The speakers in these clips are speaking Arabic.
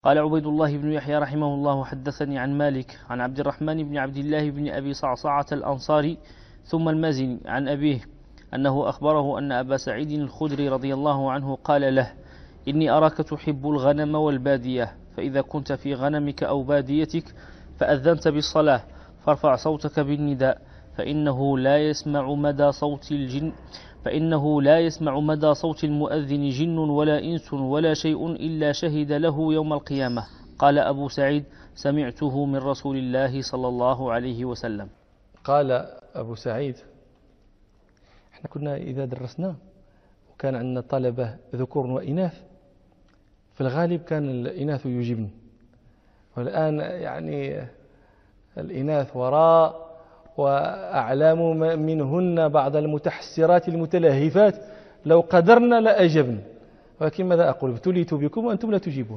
قال عبيد الله بن يحيى رحمه الله: حدثني عن مالك عن عبد الرحمن بن عبد الله بن أبي صعصعة الأنصاري ثم المازني عن أبيه أنه أخبره أن أبا سعيد الخدري رضي الله عنه قال له: إني أراك تحب الغنم والبادية، فإذا كنت في غنمك أو باديتك فأذنت بالصلاة فارفع صوتك بالنداء، فإنه لا يسمع مدى صوت المؤذن جن ولا إنس ولا شيء إلا شهد له يوم القيامة. قال أبو سعيد: سمعته من رسول الله صلى الله عليه وسلم. قال أبو سعيد: احنا كنا إذا درسنا وكان عندنا طلبة ذكور وإناث، في الغالب كان الإناث يجبن، والآن يعني الإناث وراء وأعلام منهن بعض المتحسرات المتلهفات، لو قدرنا لأجبن، ولكن ماذا أقول؟ ابتليت بكم وأنتم لا تجيبون.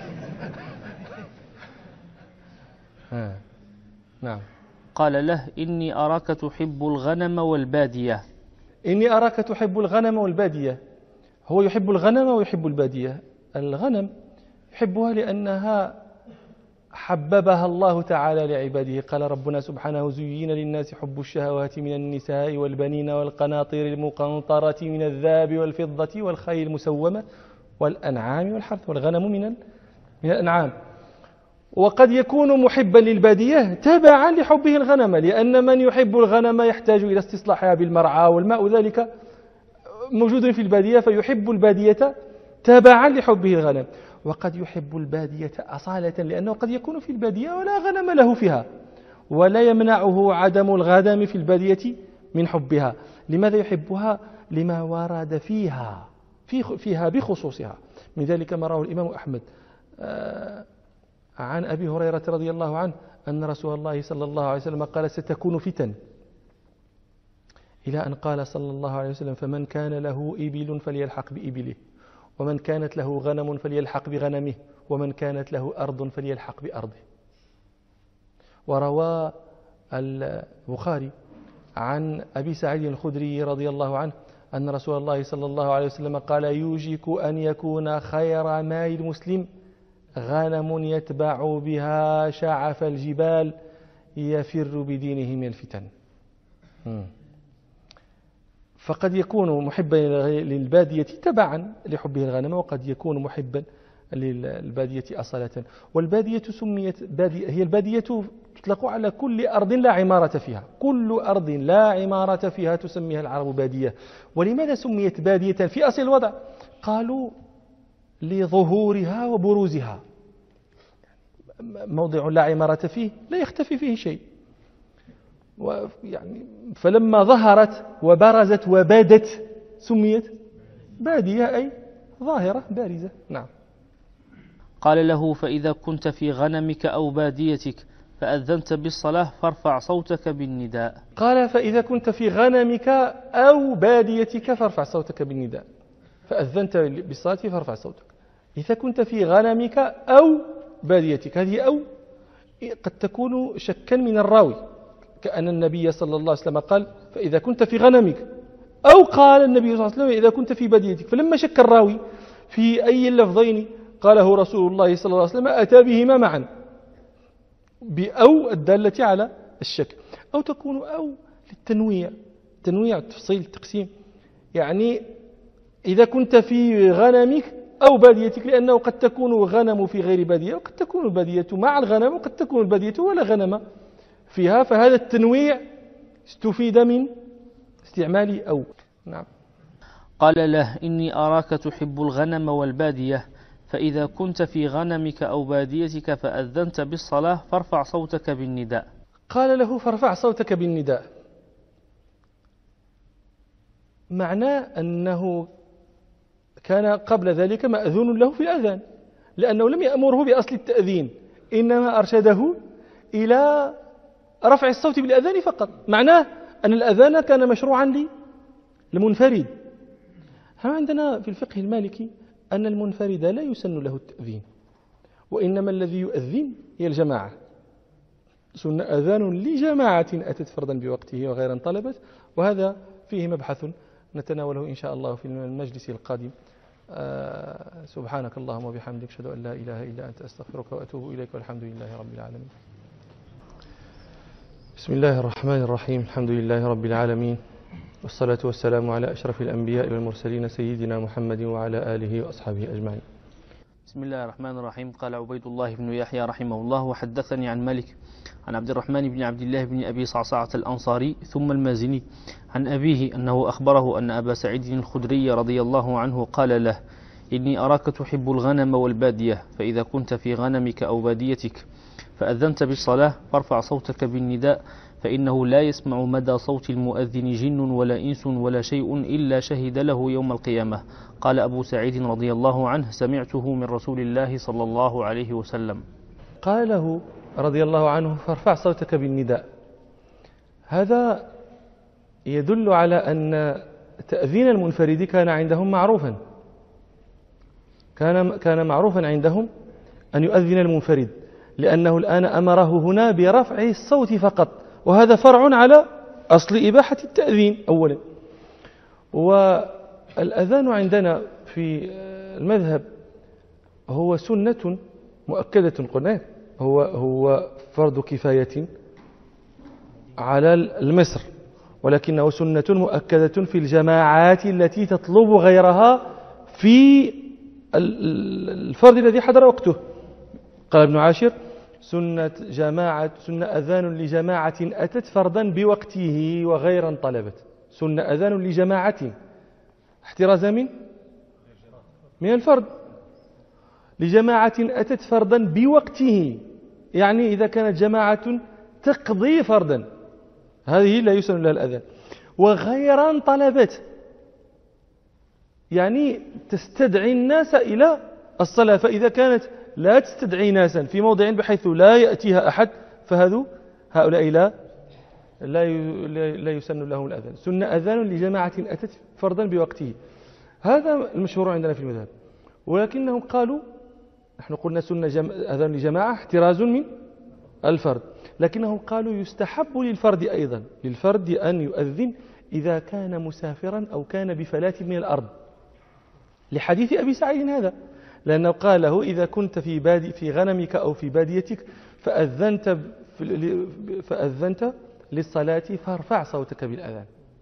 نعم. قال له: إني أراك تحب الغنم والبادية. إني أراك تحب الغنم والبادية. هو يحب الغنم ويحب البادية. الغنم يحبها لأنها حببها الله تعالى لعباده. قال ربنا سبحانه: زين للناس حب الشهوات من النساء والبنين والقناطير المقنطرة من الذهب والفضة والخيل المسومة والأنعام والحرث. والغنم من الأنعام. وقد يكون محبا للبادية تبعا لحبه الغنم، لأن من يحب الغنم يحتاج إلى استصلاحها بالمرعى والماء، ذلك موجود في البادية، فيحب البادية تبعا لحبه الغنم. وقد يحب البادية أصالة، لأنه قد يكون في البادية ولا غنم له فيها، ولا يمنعه عدم الغنم في البادية من حبها. لماذا يحبها؟ لما ورد فيها بخصوصها. من ذلك ما رواه الإمام أحمد عن أبي هريرة رضي الله عنه أن رسول الله صلى الله عليه وسلم قال: ستكون فتن، إلى أن قال صلى الله عليه وسلم: فمن كان له إبل فليلحق بإبله، ومن كانت له غنم فليلحق بغنمه، ومن كانت له أرض فليلحق بأرضه. وروى البخاري عن أبي سعيد الخدري رضي الله عنه أن رسول الله صلى الله عليه وسلم قال: يوشك أن يكون خير مال المسلم غنم يتبع بها شعف الجبال يفر بدينه من الفتن. فقد يكون محبا للبادية تبعا لحبه الغنم، وقد يكون محبا للبادية أصالة. والبادية سميت بادية، هي البادية تطلق على كل أرض لا عمارة فيها. كل أرض لا عمارة فيها تسميها العرب بادية. ولماذا سميت بادية في أصل الوضع؟ قالوا: لظهورها وبروزها. موضع لا عمارة فيه لا يختفي فيه شيء، يعني فلما ظهرت وبرزت وبادت سميت بادية، أي ظاهرة بارزة. نعم. قال له: فإذا كنت في غنمك أو باديتك فأذنت بالصلاة فارفع صوتك بالنداء. قال: فإذا كنت في غنمك أو باديتك فارفع صوتك بالنداء. فأذنت بالصلاة فارفع صوتك. إذا كنت في غنمك أو باديتك، هذه أو قد تكون شكا من الراوي، كأن النبي صلى الله عليه وسلم قال: فإذا كنت في غنمك، أو قال النبي صلى الله عليه وسلم: إذا كنت في باديتك. فلما شك الراوي في أي اللفظين قاله رسول الله صلى الله عليه وسلم أتى بهما معا، بأو الدالة على الشك. أو تكون أو للتنويع، تنويع، تفصيل، تقسيم. يعني إذا كنت في غنمك أو باديتك، لأنه قد تكون غنم في غير بادية، وقد تكون البادية مع الغنم، وقد تكون البادية ولا غنم فيها. فهذا التنويع استفيد من استعمال أو. نعم. قال له: إني أراك تحب الغنم والبادية، فإذا كنت في غنمك أو باديتك فأذنت بالصلاة فارفع صوتك بالنداء. قال له: فارفع صوتك بالنداء، معناه أنه كان قبل ذلك مأذون له في الأذان، لأنه لم يأمره بأصل التأذين، إنما أرشده إلى رفع الصوت بالأذان فقط. معناه أن الأذان كان مشروعا للمنفرد. هم عندنا في الفقه المالكي أن المنفرد لا يسن له التأذين، وإنما الذي يؤذن هي الجماعة. سن أذان لجماعة أتت فردا بوقته وغير انطلبت، وهذا فيه مبحث نتناوله إن شاء الله في المجلس القادم. سبحانك اللهم وبحمدك أشهد أن لا إله إلا أنت أستغفرك وأتوب إليك والحمد لله رب العالمين. بسم الله الرحمن الرحيم. الحمد لله رب العالمين، والصلاة والسلام على أشرف الأنبياء والمرسلين سيدنا محمد وعلى آله وأصحابه أجمعين. بسم الله الرحمن الرحيم. قال عبيد الله بن يحيى رحمه الله: وحدثني عن مالك عن عبد الرحمن بن عبد الله بن أبي صعصعة الأنصاري ثم المازني عن أبيه أنه أخبره أن أبا سعيد الخدري رضي الله عنه قال له: إني أراك تحب الغنم والبادية، فإذا كنت في غنمك أو باديتك فأذنت بالصلاة فارفع صوتك بالنداء، فإنه لا يسمع مدى صوت المؤذن جن ولا إنس ولا شيء إلا شهد له يوم القيامة. قال أبو سعيد رضي الله عنه: سمعته من رسول الله صلى الله عليه وسلم. قال له رضي الله عنه: فارفع صوتك بالنداء. هذا يدل على أن تأذين المنفرد كان عندهم معروفا، كان معروفا عندهم أن يؤذن المنفرد، لأنه الآن أمره هنا برفع الصوت فقط، وهذا فرع على أصل إباحة التأذين أولا. والأذان عندنا في المذهب هو سنة مؤكدة، قلنا هو فرض كفاية على المصر، ولكنه سنة مؤكدة في الجماعات التي تطلب غيرها في الفرض الذي حضر وقته. قال ابن عاشر: سنة أذان لجماعة أتت فرضا بوقته وغيرا طلبت. سنة أذان لجماعة احترازا من الفرض، لجماعة أتت فرضا بوقته، يعني إذا كانت جماعة تقضي فرضا هذه لا يسن لها الأذان. وغيرا طلبت يعني تستدعي الناس إلى الصلاة، فإذا كانت لا تستدعي ناسا في موضع بحيث لا يأتيها أحد هؤلاء لا يسن لهم الأذان. سنة أذان لجماعة أتت فرضا بوقته، هذا المشهور عندنا في المذهب. ولكنهم قالوا، نحن قلنا سنة أذان لجماعة احتراز من الفرد، لكنهم قالوا يستحب للفرد أيضا، للفرد أن يؤذن إذا كان مسافرا أو كان بفلاة من الأرض، لحديث أبي سعيد هذا، لأنه قال له: إذا كنت في غنمك أو في باديتك فأذنت للصلاة فارفع صوتك بالأذان.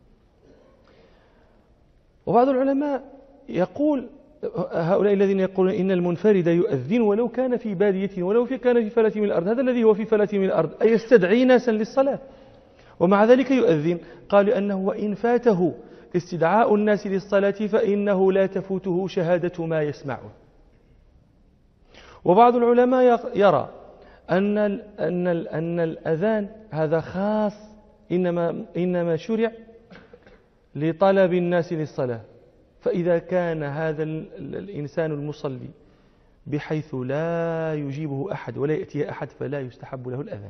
وبعض العلماء يقول، هؤلاء الذين يقولون إن المنفرد يؤذن ولو كان في باديته ولو كان في فلاة من الأرض، هذا الذي هو في فلاة من الأرض أي يستدعي ناسا للصلاة ومع ذلك يؤذن، قالوا أنه وإن فاته استدعاء الناس للصلاة فإنه لا تفوته شهادة ما يسمعون. وبعض العلماء يرى أن الأذان هذا خاص، إنما شرع لطلب الناس للصلاة، فإذا كان هذا الإنسان المصلي بحيث لا يجيبه أحد ولا يأتيه أحد فلا يستحب له الأذان.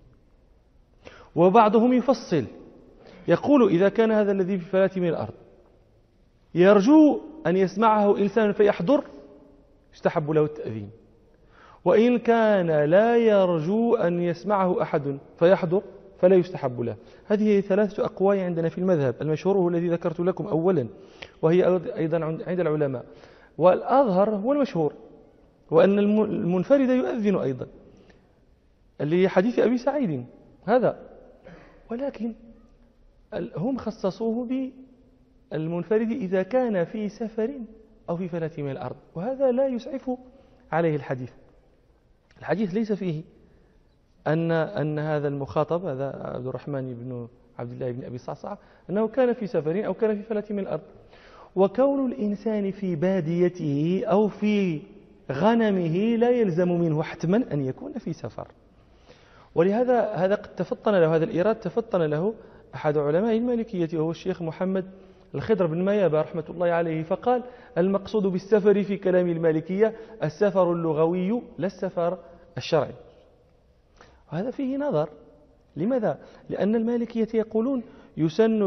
وبعضهم يفصل يقول: إذا كان هذا الذي في فلاة من الأرض يرجو أن يسمعه إنسان فيحضر يستحب له التأذين، وإن كان لا يرجو أن يسمعه أحد فيحضر فلا يستحب له. هذه ثلاثة أقوال عندنا في المذهب، المشهور هو الذي ذكرت لكم أولا، وهي أيضا عند العلماء، والأظهر هو المشهور، وأن المنفرد يؤذن أيضا لحديث أبي سعيد هذا، ولكن هم خصصوه بالمنفرد إذا كان في سفر أو في فلاة من الأرض، وهذا لا يسعف عليه الحديث. الحديث ليس فيه أن هذا المخاطب، هذا عبد الرحمن بن عبد الله بن أبي صعصعة، أنه كان في سفر أو كان في فلاة من الأرض. وكون الإنسان في باديته أو في غنمه لا يلزم منه حتما أن يكون في سفر. ولهذا قد تفطن له هذا الإيراد، تفطن له أحد علماء المالكية وهو الشيخ محمد الخضر بن ميابة رحمة الله عليه، فقال: المقصود بالسفر في كلام المالكية السفر اللغوي لا السفر الشرعي. وهذا فيه نظر. لماذا؟ لأن المالكية يقولون يسن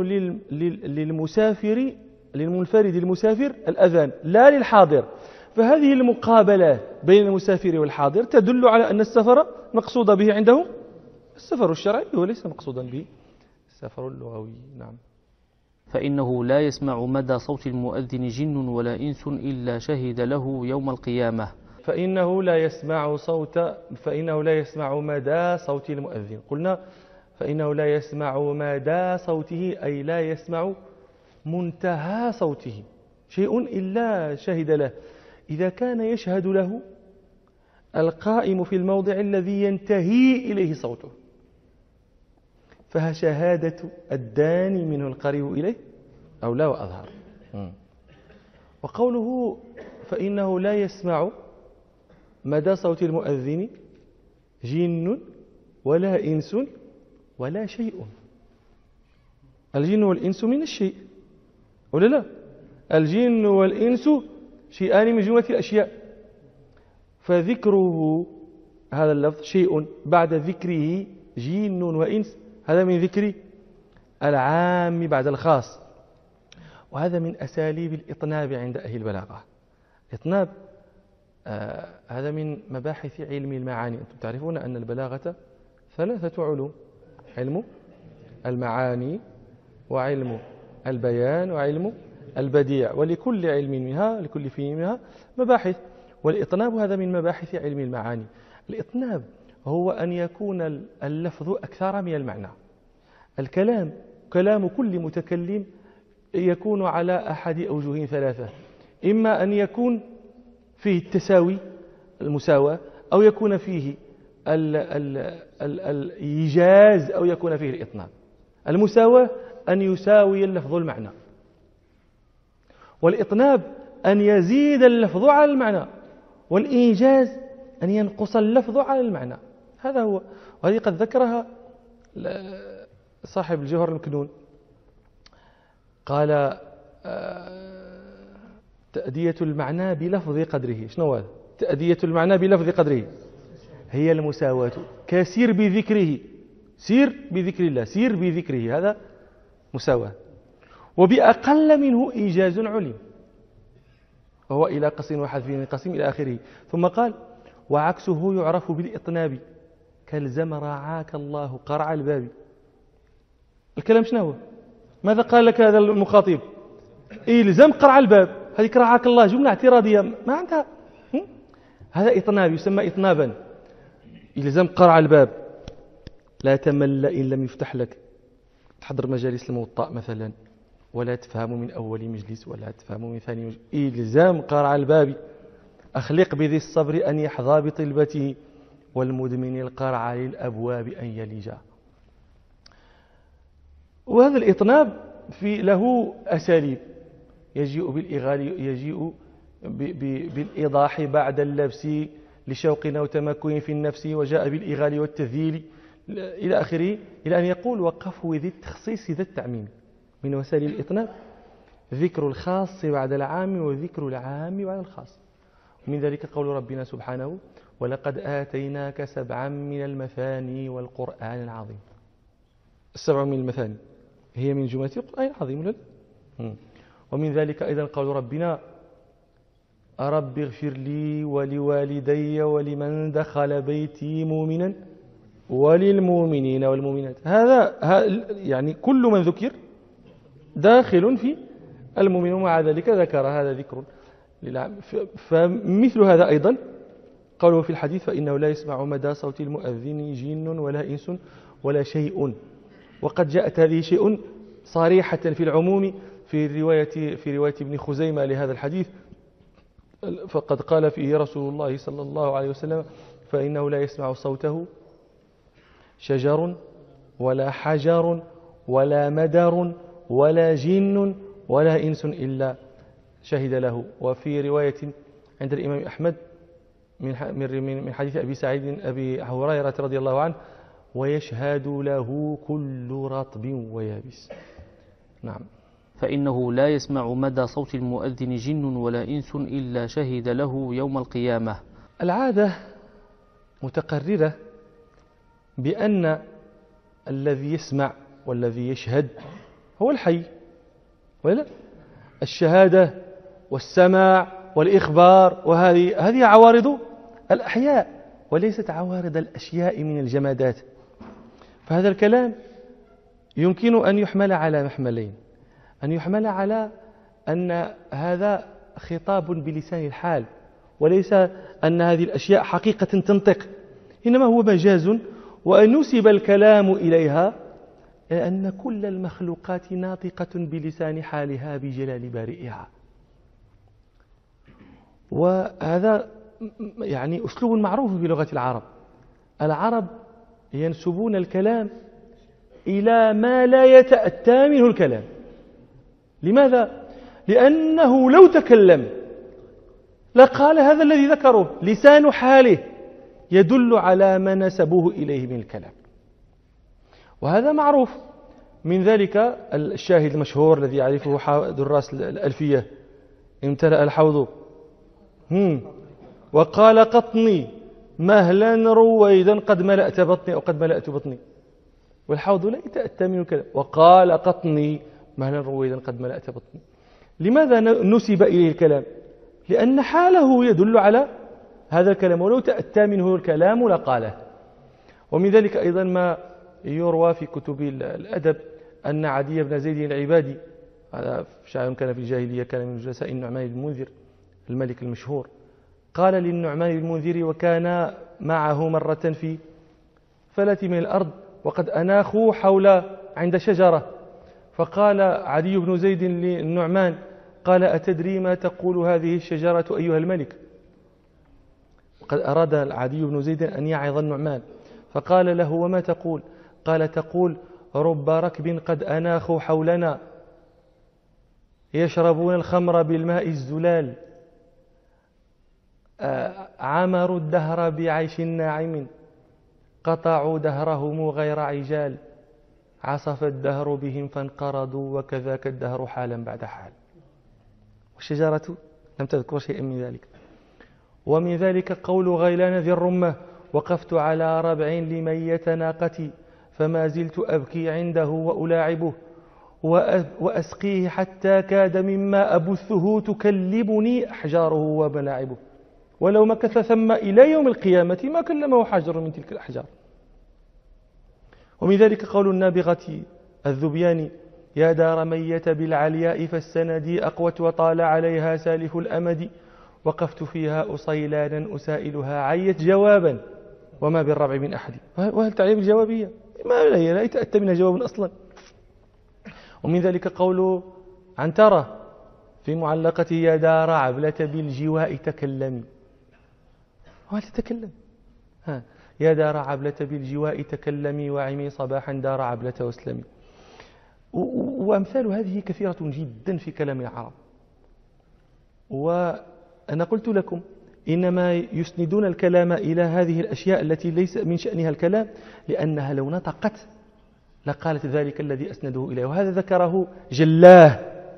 للمنفرد المسافر الأذان لا للحاضر، فهذه المقابلة بين المسافر والحاضر تدل على أن السفر مقصود به عندهم السفر الشرعي وليس مقصودا به السفر اللغوي. نعم. فإنه لا يسمع مدى صوت المؤذن جن ولا إنس إلا شهد له يوم القيامة. فإنه لا يسمع مدى صوت المؤذن. قلنا فإنه لا يسمع مدى صوته، أي لا يسمع منتهى صوته شيء إلا شهد له. إذا كان يشهد له القائم في الموضع الذي ينتهي إليه صوته، فشهادة الداني منه القريب إليه أولى وأظهر. وقوله فإنه لا يسمع مدى صوت المؤذن جن ولا إنس ولا شيء. الجن والإنس من الشيء ولا لا؟ الجن والإنس شيئان من جملة الأشياء، فذكره هذا اللفظ شيء بعد ذكره جن وإنس، هذا من ذكر العام بعد الخاص. وهذا من أساليب الإطناب عند أهل البلاغة. الإطناب هذا من مباحث علم المعاني. أنتم تعرفون أن البلاغة 3 علوم: علم المعاني، وعلم البيان، وعلم البديع، ولكل علم منها، لكل فيه منها مباحث. والإطناب هذا من مباحث علم المعاني. الإطناب هو أن يكون اللفظ أكثر من المعنى. كلام كل متكلم يكون على أحد أوجه 3: إما أن يكون فيه التساوي، المساواة، أو يكون فيه الإيجاز، أو يكون فيه الإطناب. المساواة أن يساوي اللفظ المعنى، والإطناب أن يزيد اللفظ على المعنى، والإيجاز أن ينقص اللفظ على المعنى. هذا هو. وهذه قد ذكرها صاحب الجوهر المكنون، قال تأدية المعنى بلفظ قدره. شنو هذا؟ تأدية المعنى بلفظ قدره هي المساواة. كسير بذكره، سير بذكر الله، سير بذكره، هذا مساواة. وبأقل منه إيجاز علم، وهو إلى قسم وحذف من قسم إلى آخره. ثم قال وعكسه يعرف بالإطناب كالزم رعاك الله قرع الباب. الكلام شنو هو؟ ماذا قال لك هذا المخاطب؟ إلزم قرع الباب. هذه رعاك الله جملة اعتراضية ما عندها. هذا إطناب، يسمى إطنابا. إلزم قرع الباب، لا تمل إن لم يفتح لك. تحضر مجالس الموطأ مثلا ولا تفهم من أول مجلس ولا تفهم من ثاني مجلس. إلزام قرع الباب. أخلق بذي الصبر أن يحظى بطلبته، والمدمن القرع للأبواب أن يلجا. وهذا الإطناب له أساليب. يجيء بالإيضاح بعد اللبس لشوق أو تمكن في النفس، وجاء بالإغال والتذييل إلى آخره، إلى أن يقول وقفوا ذي التخصيص ذا التعميم. من وسائل الإطناب ذكر الخاص بعد العام، وذكر العام بعد الخاص. ومن ذلك قول ربنا سبحانه ولقد آتيناك 7 من المثاني والقرآن العظيم. 7 من المثاني هي من جملة القرآن العظيم. ومن ذلك أيضا قول ربنا رب اغفر لي ولوالدي ولمن دخل بيتي مؤمنا وللمؤمنين والمؤمنات. هذا يعني كل من ذكر داخل في المؤمن، ومع ذلك ذكر هذا ذكر للعام. فمثل هذا أيضا قوله في الحديث فإنه لا يسمع مدى صوت المؤذن جن ولا إنس ولا شيء. وقد جاءت هذه شيء صريحة في العموم في رواية ابن خزيمة لهذا الحديث، فقد قال فيه رسول الله صلى الله عليه وسلم فإنه لا يسمع صوته شجر ولا حجر ولا مدر ولا جن ولا إنس إلا شهد له. وفي رواية عند الإمام أحمد من حديث أبي سعيد أبي هريرة رضي الله عنه ويشهد له كل رطب ويابس. نعم. فإنه لا يسمع مدى صوت المؤذن جن ولا إنس إلا شهد له يوم القيامة. العادة متقررة بأن الذي يسمع والذي يشهد هو الحي، ولا الشهادة والسماع والإخبار، وهذه عوارض الأحياء وليست عوارض الأشياء من الجمادات. فهذا الكلام يمكن أن يحمل على محملين: أن يحمل على أن هذا خطاب بلسان الحال، وليس أن هذه الأشياء حقيقة تنطق، إنما هو مجاز، وأن نسب الكلام إليها أن كل المخلوقات ناطقة بلسان حالها بجلال بارئها. وهذا يعني أسلوب معروف في لغة العرب. العرب ينسبون الكلام إلى ما لا يتأتى منه الكلام. لماذا؟ لأنه لو تكلم لقال هذا الذي ذكره، لسان حاله يدل على ما نسبوه إليه من الكلام، وهذا معروف. من ذلك الشاهد المشهور الذي يعرفه دراس الألفية: امتلأ الحوض وقال قطني مهلا رويدا قد ملأت بطني، أو قد ملأت بطني. والحوض لا يتأتى منه الكلام، وقال قطني مهلا رويدا قد ملأت بطني. لماذا نسب إليه الكلام؟ لأن حاله يدل على هذا الكلام، ولو تأتى منه الكلام لقاله. ومن ذلك أيضا ما يروى في كتب الأدب أن عدي بن زيد العبادي، هذا شاعر كان في الجاهلية، كان من جلساء النعمان بن المنذر الملك المشهور، قال للنعمان بن المنذر وكان معه مرة في فلة من الأرض وقد أناخوا حول عند شجرة، فقال عدي بن زيد للنعمان قال: أتدري ما تقول هذه الشجرة أيها الملك؟ وقد أراد عدي بن زيد أن يعظ النعمان، فقال له: وما تقول؟ قال: تقول: رب ركب قد أناخوا حولنا يشربون الخمر بالماء الزلال، عمروا الدهر بعيش ناعم، قطعوا دهرهم غير عجال، عصف الدهر بهم فانقرضوا، وكذاك الدهر حالا بعد حال. والشجرة لم تذكر شيئا من ذلك. ومن ذلك قول غيلان ذي الرمة: وقفت على ربع لمية ناقتي فما زلت أبكي عنده وألاعبه، وأسقيه حتى كاد مما أبثه تكلبني أحجاره وملاعبه، ولو مكث ثم إلى يوم القيامة ما كلمه حجر من تلك الأحجار. ومن ذلك قول النابغة الذبيان: يا دار مية بالعلياء فالسندي أقوت وطال عليها سالف الأمد، وقفت فيها أصيلانا أسائلها عيت جوابا وما بالربع من أحد. وهل تعلم الجوابية؟ ما لا يتأتى منها جواب أصلا. ومن ذلك قول عنترة في معلقته: يا دار عبلة بالجواء تكلمي. وهل تتكلم؟ يا دار عبلة بالجواء تكلمي، وعمي صباحا دار عبلة واسلمي. وأمثال هذه كثيرة جدا في كلام العرب. وأنا قلت لكم إنما يسندون الكلام إلى هذه الأشياء التي ليس من شأنها الكلام، لأنها لو نطقت لقالت ذلك الذي أسنده إليه. وهذا ذكره جلاه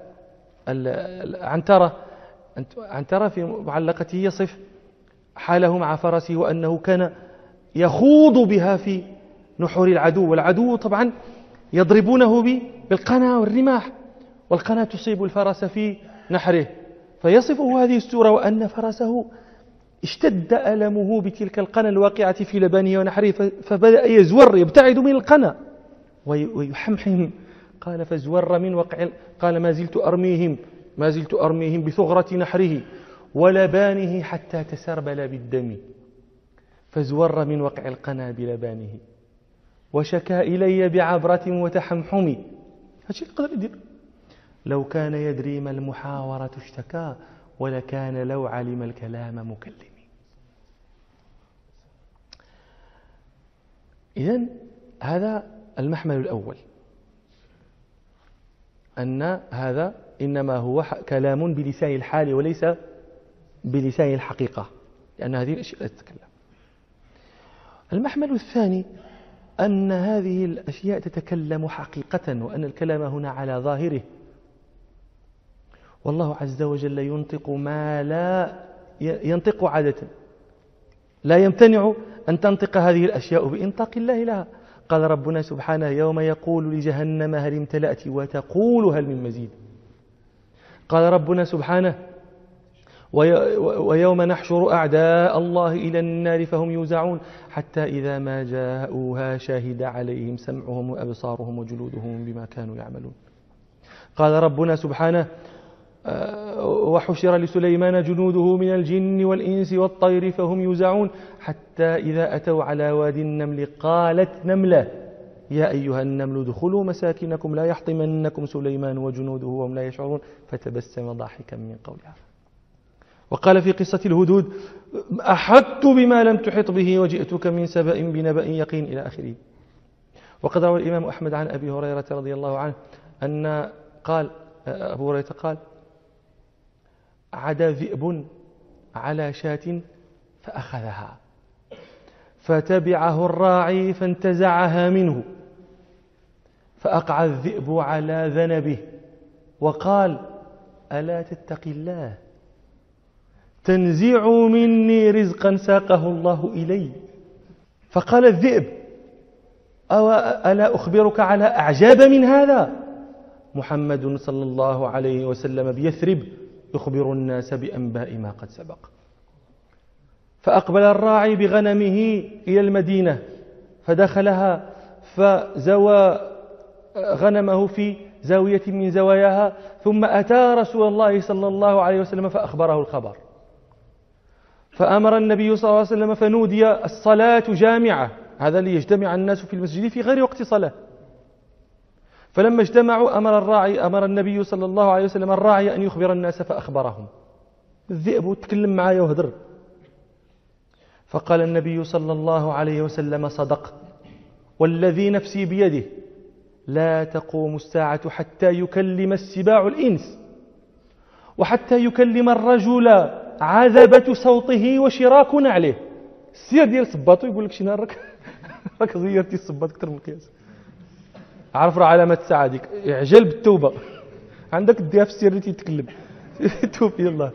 عنترة في معلقته يصف حاله مع فرسه، وأنه كان يخوض بها في نحور العدو، والعدو طبعا يضربونه بالقنا والرماح، والقنا تصيب الفرس في نحره، فيصفه هذه السورة وأن فرسه اشتد ألمه بتلك القنا الواقعة في لبانه ونحره، فبدأ يزور يبتعد من القنا ويحمحم. قال: فازور من وقع، قال: ما زلت أرميهم بثغرة نحره ولبانه حتى تسربل بالدم، فازور من وقع القنا بلبانه وشكى إلي بعبرة وتحمحم. هذا يقدر يدير. لو كان يدري ما المحاورة اشتكى، ولكان لو علم الكلام مكلمي. إذن هذا المحمل الأول، أن هذا إنما هو كلام بلسان الحال وليس بلسان الحقيقة، لأن هذه الأشياء لا تتكلم. المحمل الثاني أن هذه الأشياء تتكلم حقيقة، وأن الكلام هنا على ظاهره، والله عز وجل ينطق ما لا ينطق عادة، لا يمتنع أن تنطق هذه الأشياء بإنطاق الله لها. قال ربنا سبحانه: يوم يقول لجهنم هل امتلأت وتقول هل من مزيد. قال ربنا سبحانه: ويوم نحشر أعداء الله إلى النار فهم يوزعون حتى إذا ما جاءوها شهد عليهم سمعهم وأبصارهم وجلودهم بما كانوا يعملون. قال ربنا سبحانه وحشر لسليمان جنوده من الجن والإنس والطير فهم يوزعون حتى إذا أتوا على وادي النمل قالت نملة يا أيها النمل ادخلوا مساكنكم لا يحطمنكم سليمان وجنوده وهم لا يشعرون فتبسم ضاحكا من قولها. وقال في قصة الهدود أحطت بما لم تحط به وجئتك من سبأ بنبأ يقين إلى آخره. وقد روى الإمام أحمد عن أبي هريرة رضي الله عنه أن قال أبو هريرة قال عدا ذئب على شاة فأخذها فتبعه الراعي فانتزعها منه فأقع الذئب على ذنبه وقال ألا تتقي الله تنزع مني رزقا ساقه الله إلي. فقال الذئب ألا أخبرك على أعجاب من هذا؟ محمد صلى الله عليه وسلم بيثرب يخبر الناس بأنباء ما قد سبق. فأقبل الراعي بغنمه إلى المدينة فدخلها فزوى غنمه في زاوية من زواياها ثم أتى رسول الله صلى الله عليه وسلم فأخبره الخبر. فأمر النبي صلى الله عليه وسلم فنودي الصلاة جامعة، هذا ليجتمع الناس في المسجد في غير وقت صلاة. فلما اجتمعوا أمر النبي صلى الله عليه وسلم الراعي أن يخبر الناس فأخبرهم. الذئب تكلم معايا وهدر. فقال النبي صلى الله عليه وسلم صدق والذي نفسي بيده لا تقوم الساعة حتى يكلم السباع الإنس وحتى يكلم الرجل عذبة صوته وشراك نعله. السير ديال صباطو يقول لك شي نهار راك غيرتي الصباط أكثر من القياس. عرف راه علامة الساعة ديك اعجل بالتوبة عندك ديها في السير اللي تتكلم توب يلا.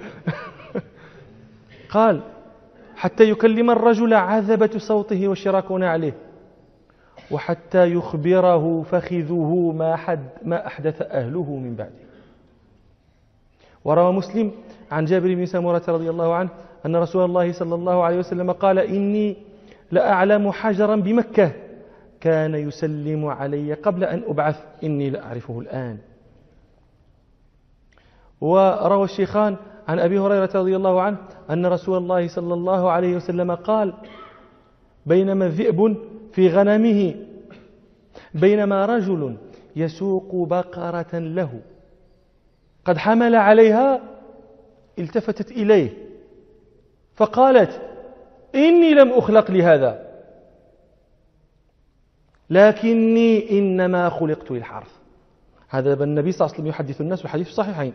قال حتى يكلم الرجل عذبة صوته وشراك نعله وحتى يخبره فخذه ما أحدث أهله من بعده. وروى مسلم عن جابر بن سمرة رضي الله عنه أن رسول الله صلى الله عليه وسلم قال إني لأعلم حجرا بمكة كان يسلم علي قبل أن أبعث إني لأعرفه الآن. وروى الشيخان عن أبي هريرة رضي الله عنه أن رسول الله صلى الله عليه وسلم قال بينما الذئب في غنمه بينما رجل يسوق بقرة له قد حمل عليها التفتت إليه فقالت إني لم أخلق لهذا لكني إنما خلقت للحرث. هذا النبي صلى الله عليه وسلم يحدث الناس والحديث في الصحيحين.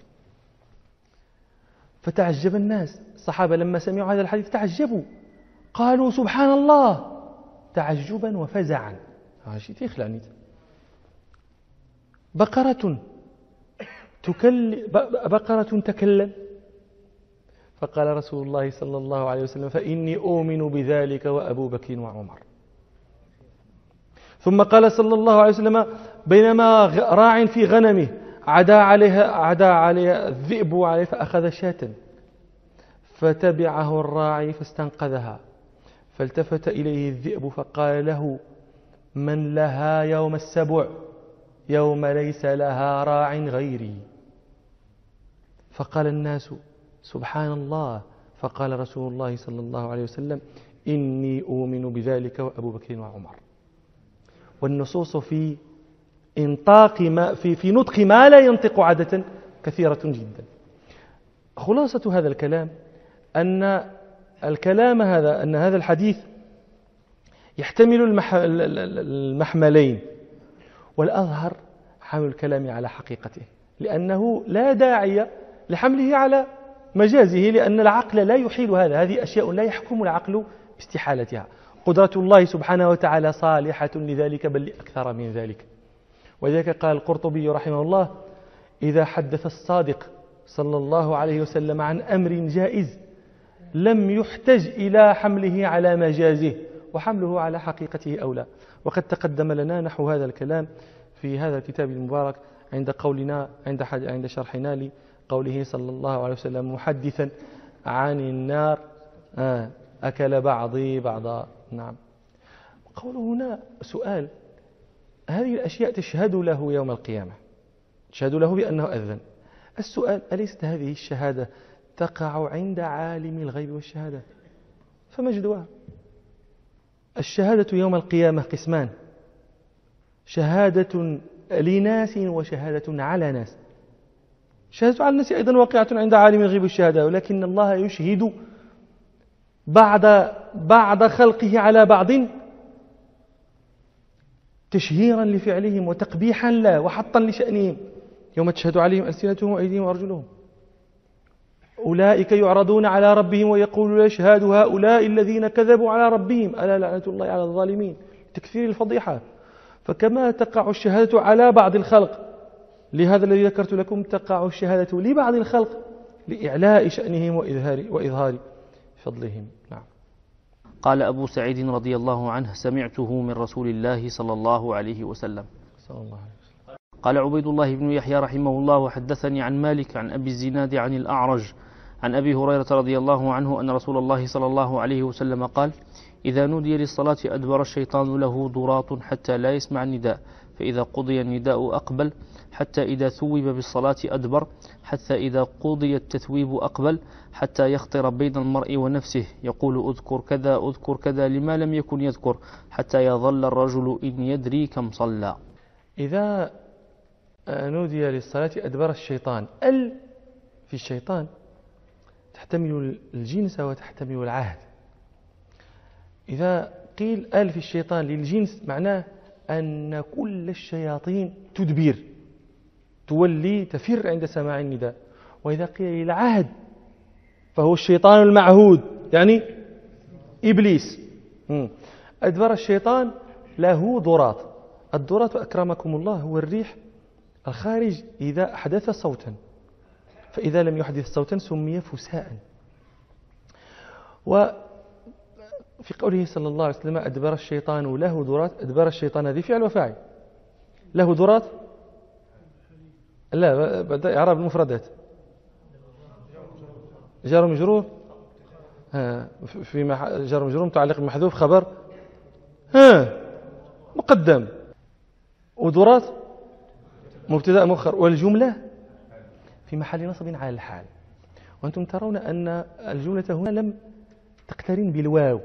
فتعجب الناس الصحابة لما سمعوا هذا الحديث تعجبوا قالوا سبحان الله تعجبا وفزعا. شيء يخلعني بقرة تكلم. فقال رسول الله صلى الله عليه وسلم فإني أؤمن بذلك وأبو بكر وعمر. ثم قال صلى الله عليه وسلم بينما راع في غنمه عدا عليها الذئب عليه فأخذ شاة فتبعه الراعي فاستنقذها فالتفت إليه الذئب فقال له من لها يوم السبع يوم ليس لها راع غيري. فقال الناس سبحان الله. فقال رسول الله صلى الله عليه وسلم إني أؤمن بذلك وأبو بكر وعمر. والنصوص في نطق ما لا ينطق عادة كثيرة جدا. خلاصة هذا الكلام أن هذا الحديث يحتمل المحملين والأظهر حمل الكلام على حقيقته لأنه لا داعي لحمله على مجازه لأن العقل لا يحيل هذه أشياء لا يحكم العقل باستحالتها. قدرة الله سبحانه وتعالى صالحة لذلك بل لأكثر من ذلك. وذلك قال القرطبي رحمه الله إذا حدث الصادق صلى الله عليه وسلم عن أمر جائز لم يحتج إلى حمله على مجازه وحمله على حقيقته أولى. وقد تقدم لنا نحو هذا الكلام في هذا الكتاب المبارك عند شرحنا لقوله صلى الله عليه وسلم محدثا عن النار أكل بعضي بعضا. نعم. قوله هنا سؤال هذه الأشياء تشهد له يوم القيامة تشهد له بأنه أذن. السؤال: أليست هذه الشهادة تقع عند عالم الغيب والشهادة؟ فما جدواها؟ الشهادة يوم القيامة قسمان: شهادة لناس وشهادة على ناس. الشهادة على الناس أيضا واقعة عند عالم الغيب والشهادة، ولكن الله يشهد بعد خلقه على بعض تشهيرا لفعلهم وتقبيحا له وحطا لشأنهم. يوم تشهد عليهم ألسنتهم وأيديهم وأرجلهم. أولئك يعرضون على ربهم ويقول يشهد هؤلاء الذين كذبوا على ربهم ألا لعنة الله على الظالمين، تكثير الفضيحة. فكما تقع الشهادة على بعض الخلق لهذا الذي ذكرت لكم، تقع الشهادة لبعض الخلق لإعلاء شأنهم وإظهار فضلهم. نعم. قال أبو سعيد رضي الله عنه: سمعته من رسول الله صلى الله عليه وسلم. قال عبيد الله بن يحيى رحمه الله: وحدثني عن مالك عن أبي الزناد عن الأعرج عن أبي هريرة رضي الله عنه أن رسول الله صلى الله عليه وسلم قال: إذا نودي للصلاة أدبر الشيطان له ضراط حتى لا يسمع النداء، فإذا قضي النداء أقبل، حتى إذا ثوب بالصلاة أدبر، حتى إذا قضي التثويب أقبل، حتى يخطر بين المرء ونفسه يقول أذكر كذا أذكر كذا لما لم يكن يذكر، حتى يظل الرجل إن يدري كم صلى. إذا نودي للصلاة أدبر الشيطان، في الشيطان تحتمل الجنس وتحتمل العهد. إذا قيل في الشيطان للجنس معناه أن كل الشياطين تدبر، تولي تفر عند سماع النداء. وإذا قيل للعهد فهو الشيطان المعهود، يعني إبليس. أدبر الشيطان له ضراط. الضراط أكرمكم الله هو الريح الخارج إذا أحدث صوتا، فإذا لم يحدث صوتا سمي فساء. وفي قوله صلى الله عليه وسلم: أدبر الشيطان له ضراط، أدبر الشيطان هذه فعل وفاعل. له ضراط، لا، بدأ إعراب المفردات. جار مجرور، في جار مجرور متعلق بمحذوف خبر مقدم، وضراط مبتدأ مؤخر، والجملة في محل نصب على الحال. وأنتم ترون أن الجملة هنا لم تقترن بالواو،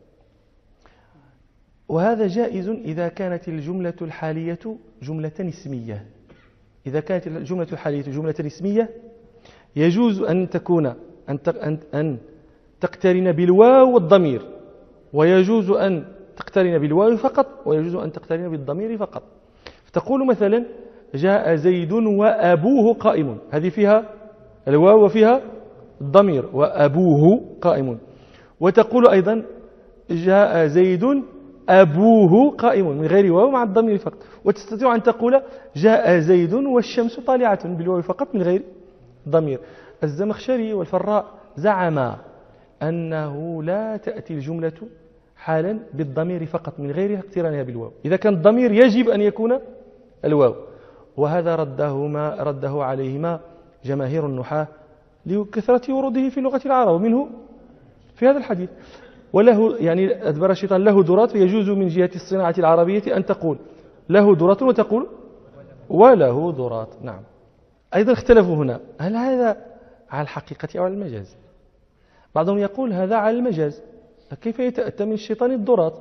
وهذا جائز إذا كانت الجملة الحالية جملة اسمية. إذا كانت الجملة الحالية جملة اسمية يجوز أن تكون أن تقترن بالواو والضمير، ويجوز أن تقترن بالواو فقط، ويجوز أن تقترن بالضمير فقط. فتقول مثلا: جاء زيد وأبوه قائم، هذه فيها الواو وفيها الضمير، وأبوه قائم. وتقول أيضا: جاء زيد أبوه قائم، من غير واو مع الضمير فقط. وتستطيع أن تقول: جاء زيد والشمس طالعة، بالواو فقط من غير ضمير. الزمخشري والفراء زعما أنه لا تأتي الجملة حالا بالضمير فقط من غير اقترانها بالواو، إذا كان الضمير يجب أن يكون الواو. وهذا رده عليهما جماهير النحاة لكثرة وروده في لغة العرب، ومنه في هذا الحديث. وله يعني أدبر الشيطان له ضراط، يجوز من جهة الصناعة العربية أن تقول له ضراط وتقول وله ضراط. نعم. أيضا اختلفوا هنا، هل هذا على الحقيقة أو على المجاز؟ بعضهم يقول هذا على المجاز، كيف يتأتى من الشيطان الضراط؟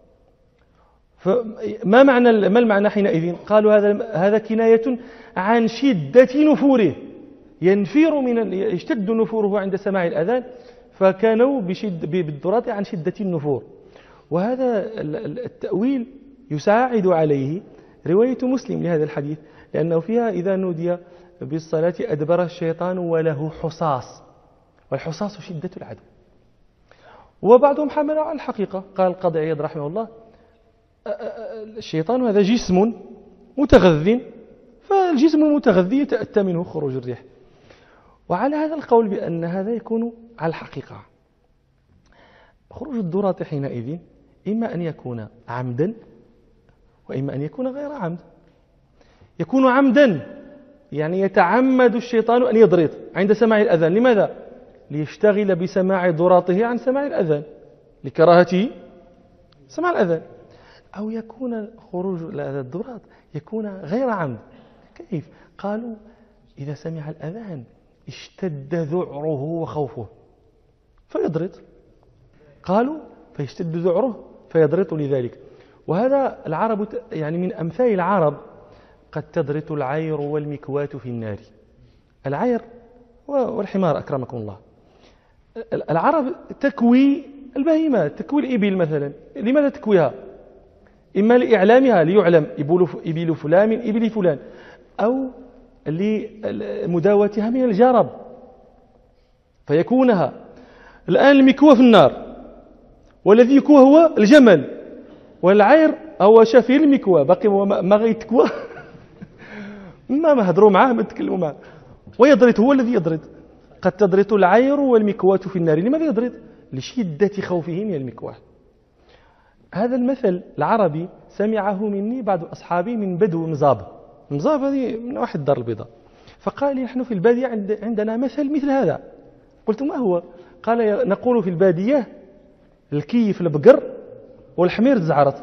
ما المعنى حينئذ؟ قالوا هذا كناية عن شدة نفوره، يشتد نفوره عند سماع الأذان، فكانوا بالضراط عن شدة النفور. وهذا التأويل يساعد عليه رواية مسلم لهذا الحديث، لأنه فيها: إذا نودي بالصلاة أدبر الشيطان وله حصاص، والحصاص شدة العدو. وبعضهم حمل على الحقيقة، قال القاضي عياض رحمه الله: الشيطان هذا جسم متغذي، فالجسم المتغذي يتأتى منه خروج الريح. وعلى هذا القول بأن هذا يكون على الحقيقة، خروج الضراط حينئذ إما أن يكون عمدا وإما أن يكون غير عمد. يكون عمدا يعني يتعمد الشيطان أن يضرط عند سماع الأذان. لماذا؟ ليشتغل بسماع ضراطه عن سماع الأذان، لكراهته سماع الأذان. أو يكون خروج الضراط يكون غير عمد. كيف؟ قالوا إذا سمع الأذان اشتد ذعره وخوفه فيضرط. قالوا فيشتد ذعره فيضرط لذلك. وهذا العرب يعني من أمثال العرب قد تضرط العير والمكواة في النار. العير والحمار أكرمكم الله. العرب تكوي البهيمات، تكوي الإبل مثلا. لماذا تكويها؟ إما لإعلامها ليعلم إبل فلان من إبل فلان، أو لمداوتها من الجرب فيكونها. الآن المكوى في النار، والذي يكوى هو الجمل، والعير هو شافي المكوى باقي ما غيتكوى ما هضروا معاه ما تكلموا معاه. ويضرط، هو الذي يضرط. قد تضرط العير والمكواة في النار. لماذا يضرط؟ لشدة خوفه من المكواه. هذا المثل العربي سمعه مني بعض أصحابي من بدو مزاب. مزاب هذه من واحد الدار البيضاء. فقال لي نحن في البادية عندنا مثل هذا. قلت ما هو؟ قال نقول في البادية الكيف البقر والحمير الزعرط.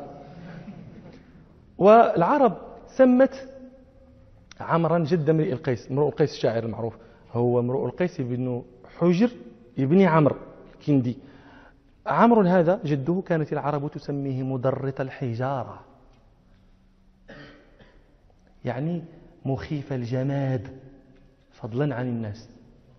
والعرب سمت عمرا جد امرئ القيس، امرؤ القيس الشاعر المعروف، هو امرؤ القيس بن حجر ابن عمرو الكندي. عمرو هذا جده كانت العرب تسميه مدرط الحجارة، يعني مخيف الجماد فضلا عن الناس.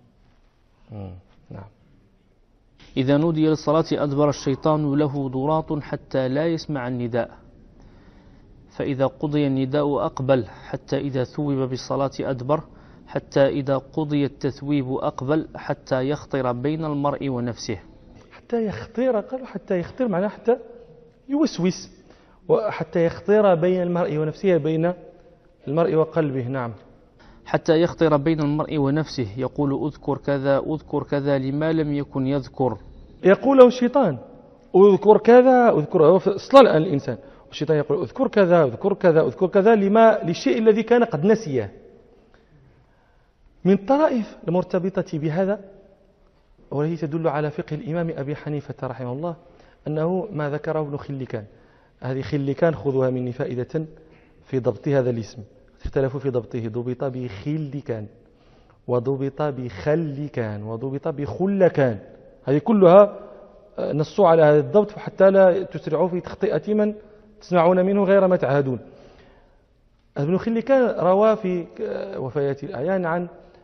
نعم. إذا نودي للصلاة أدبر الشيطان له ضراط حتى لا يسمع النداء، فإذا قضي النداء أقبل حتى إذا ثوب بالصلاة أدبر، حتى إذا قضي التثويب أقبل حتى يخطر بين المرء ونفسه. حتى يخطر، قالوا حتى يخطر معناه حتى يوسوس، وحتى يخطر بين المرء ونفسه، بين المرء وقلبه. نعم. حتى يخطر بين المرء ونفسه، يقول أذكر كذا أذكر كذا لما لم يكن يذكر. يقول له الشيطان أذكر كذا أذكر، هو أصلا الآن الإنسان، والشيطان يقول أذكر كذا أذكر كذا أذكر كذا للشيء الذي كان قد نسيه. من الطرائف المرتبطة بهذا والتي تدل على فقه الإمام أبي حنيفة رحمه الله أنه ما ذكره ابن خلكان. هذه خلكان خذوها مني فائدة في ضبط هذا الاسم، اختلفوا في ضبطه. ضبط بخلكان، وضبط بخلكان، وضبط بخلكان. هذه كلها نصوا على هذا الضبط حتى لا تسرعوا في تخطئة من تسمعون منه غير ما تعهدون. ابن خلكان روى في وفيات الأعيان عن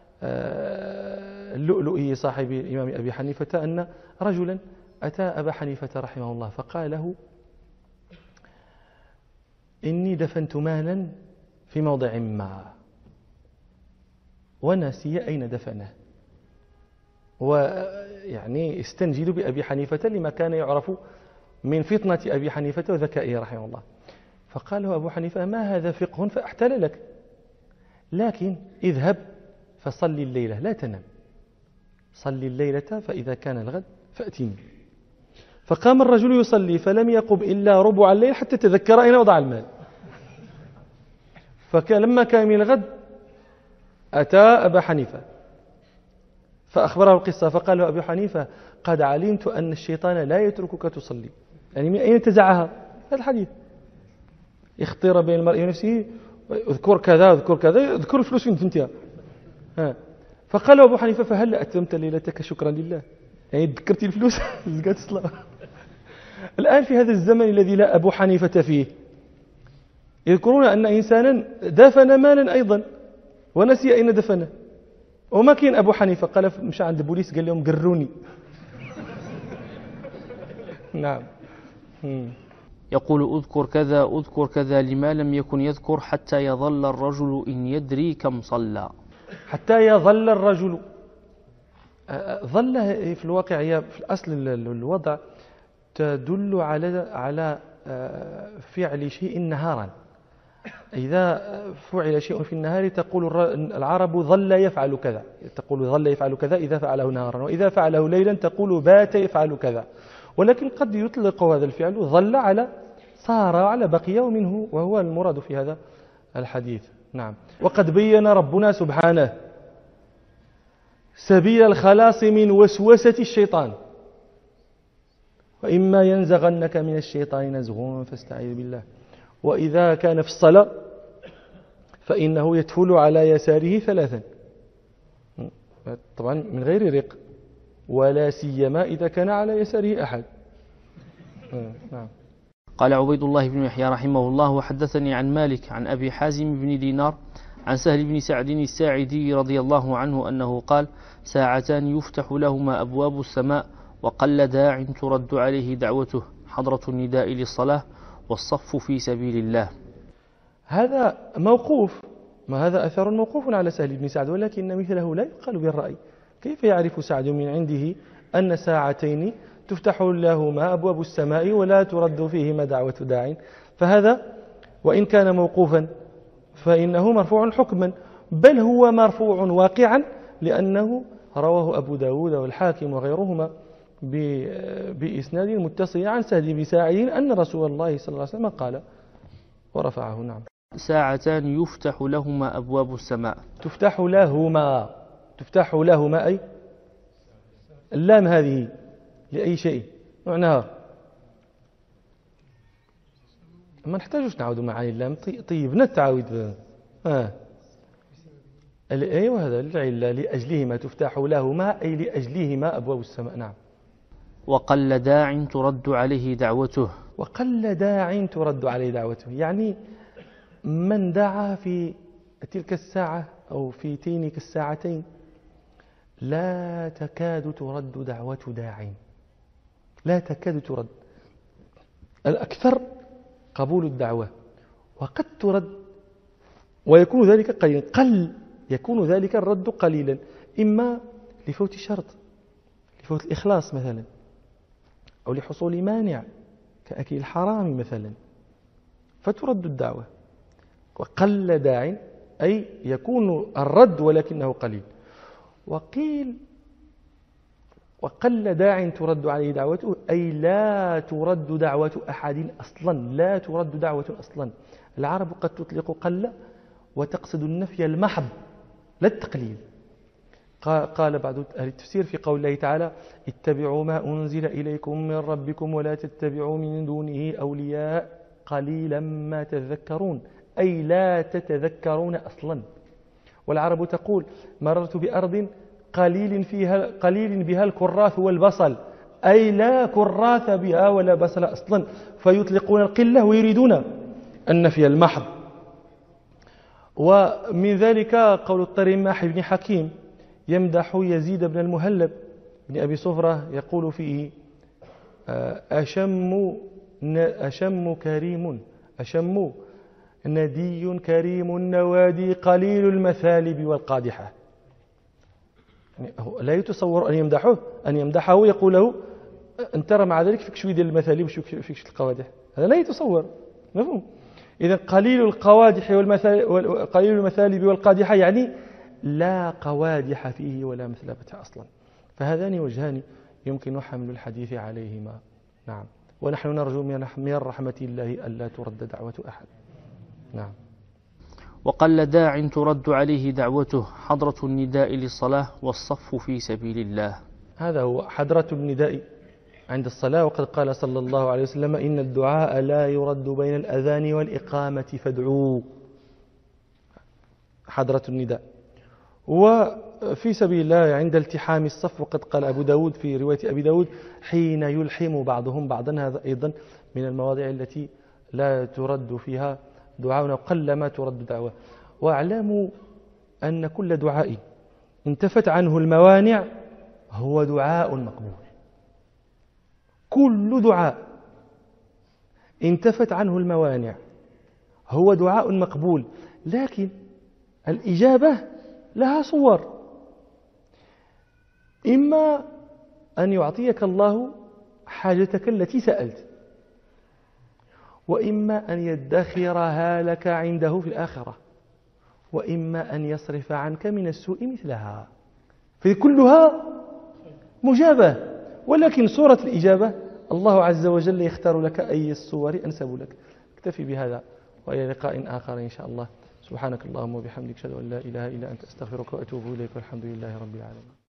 اللؤلؤي صاحب الإمام أبي حنيفة أن رجلا أتى أبا حنيفة رحمه الله فقال له إني دفنت مالا في موضع ما ونسي أين دفنه، ويعني استنجد بأبي حنيفة لما كان يعرف من فطنة أبي حنيفة وذكائه رحمه الله. فقال له أبو حنيفة ما هذا فقه فأحتل لك، لكن اذهب فصلي الليلة لا تنم، صلي الليلة فإذا كان الغد فأتيني. فقام الرجل يصلي فلم يقم إلا ربع الليل حتى تذكر أين وضع المال. فلما كان من الغد أتى أبا حنيفة فأخبره القصة، فقال له أبو حنيفة قد علمت أن الشيطان لا يتركك تصلي. يعني من أين تزعها هذا الحديث؟ يخطر بين المرء ونفسه، اذكر كذا اذكر كذا، اذكر الفلوس فين دفنتها. فقال أبو حنيفة فهل أتممت ليلتك شكرا لله؟ يعني ذكرت الفلوس لقيت الصلاة. الآن في هذا الزمن الذي لا أبو حنيفة فيه يذكرون أن إنسانا دفن مالا أيضا ونسي أين دفنه، وما كان أبو حنيفة قال مشى عند البوليس قال لهم قروني. نعم. يقول أذكر كذا أذكر كذا لما لم يكن يذكر حتى يظل الرجل إن يدري كم صلى. حتى يظل الرجل، ظل في الواقع هي في الأصل الوضع تدل على فعل شيء نهارا. إذا فعل شيء في النهار تقول العرب ظل يفعل كذا، تقول ظل يفعل كذا إذا فعله نهارا، وإذا فعله ليلا تقول بات يفعل كذا. ولكن قد يطلق هذا الفعل ظل على صار على بقي منه، وهو المراد في هذا الحديث. نعم. وقد بين ربنا سبحانه سبيل الخلاص من وسوسة الشيطان، وإما ينزغنك من الشيطان نزغ فاستعذ بالله. وإذا كان في الصلاة فإنه يتفل على يساره 3، طبعا من غير رق، ولا سيما إذا كان على يساره أحد. نعم. قال عبيد الله بن يحيى رحمه الله: وحدثني عن مالك عن أبي حازم بن دينار عن سهل بن سعد الساعدي رضي الله عنه أنه قال: ساعتان يفتح لهما أبواب السماء وقل داع ترد عليه دعوته، حضرة النداء للصلاة والصف في سبيل الله. هذا موقوف، ما هذا أثر موقوف على سهل بن سعد، ولكن مثله لا يقال بالرأي. كيف يعرف سعد من عنده أن ساعتين تفتح لهما أبواب السماء ولا ترد فيهما دعوة داع؟ فهذا وإن كان موقوفا فإنه مرفوع حكما، بل هو مرفوع واقعا، لأنه رواه أبو داود والحاكم وغيرهما بإسناد متصل عن سهل بن سعد أن رسول الله صلى الله عليه وسلم قال ورفعه. نعم. ساعتان يفتح لهما أبواب السماء. تفتح لهما أي اللام هذه لأي شيء، معناها ما نحتاجوش نعود معاني اللام. طيب نتعود. أيوة، هذا العلة لأجلهما تفتح لهما أي لأجلهما أبواب السماء. نعم. وقل داع ترد عليه دعوته. وقل داع ترد عليه دعوته، يعني من دعا في تلك الساعة أو في تلك الساعتين لا تكاد ترد دعوة داع، لا تكاد ترد. الأكثر قبول الدعوة، وقد ترد ويكون ذلك قليلا، يكون ذلك الرد قليلا، إما لفوت شرط، لفوت الإخلاص مثلا، أو لحصول مانع كأكل الحرام مثلا، فترد الدعوة. وقل داع أي يكون الرد ولكنه قليل. وقيل وقل داع ترد عليه دعوته أي لا ترد دعوة أحد أصلا، لا ترد دعوة أصلا. العرب قد تطلق قل وتقصد النفي المحض لا التقليل. قال بعض أهل التفسير في قول الله تعالى: اتبعوا ما أنزل إليكم من ربكم ولا تتبعوا من دونه أولياء قليلا ما تذكرون، أي لا تتذكرون أصلا. والعرب تقول: مررت بأرض قليل بها الكراث والبصل، أي لا كراث بها ولا بصل أصلا، فيطلقون القلة ويريدون النفي المحض. ومن ذلك قول الطريماح بن حكيم يمدح يزيد بن المهلب بن أبي صفرة، يقول فيه: أشم ندي كريم النوادي قليل المثالب والقادحة. يعني لا يتصور أن يمدحه يقول له: أنت ترى مع ذلك فيك شوية ديال المثالب وفيك القوادح. هذا لا يتصور، مفهوم؟ إذا قليل القوادح قليل المثالب والقادحة يعني لا قوادح فيه ولا مثلبة أصلا. فهذان وجهان يمكن حمل الحديث عليهما. نعم. ونحن نرجو من رحمة الله ألا ترد دعوة أحد. نعم. وقل داع ترد عليه دعوته، حضرة النداء للصلاة والصف في سبيل الله. هذا هو حضرة النداء عند الصلاة. وقد قال صلى الله عليه وسلم: إن الدعاء لا يرد بين الأذان والإقامة فادعوا. حضرة النداء. وفي سبيل الله عند التحام الصف، وقد قال أبو داود في رواية أبي داود: حين يلحم بعضهم بعضا. هذا أيضا من المواضع التي لا ترد فيها دعاء، وقل ما ترد دعوة. واعلموا أن كل دعاء انتفت عنه الموانع هو دعاء مقبول. كل دعاء انتفت عنه الموانع هو دعاء مقبول، لكن الإجابة لها صور: إما أن يعطيك الله حاجتك التي سألت، وإما أن يدخرها لك عنده في الآخرة، وإما أن يصرف عنك من السوء مثلها. فكلها مجابة، ولكن صورة الإجابة الله عز وجل يختار لك أي الصور أنسب لك. اكتفي بهذا، وإلى لقاء آخر إن شاء الله. سبحانك اللهم وبحمدك، أشهد أن لا إله إلا أنت، أستغفرك وأتوب إليك، والحمد لله رب العالمين.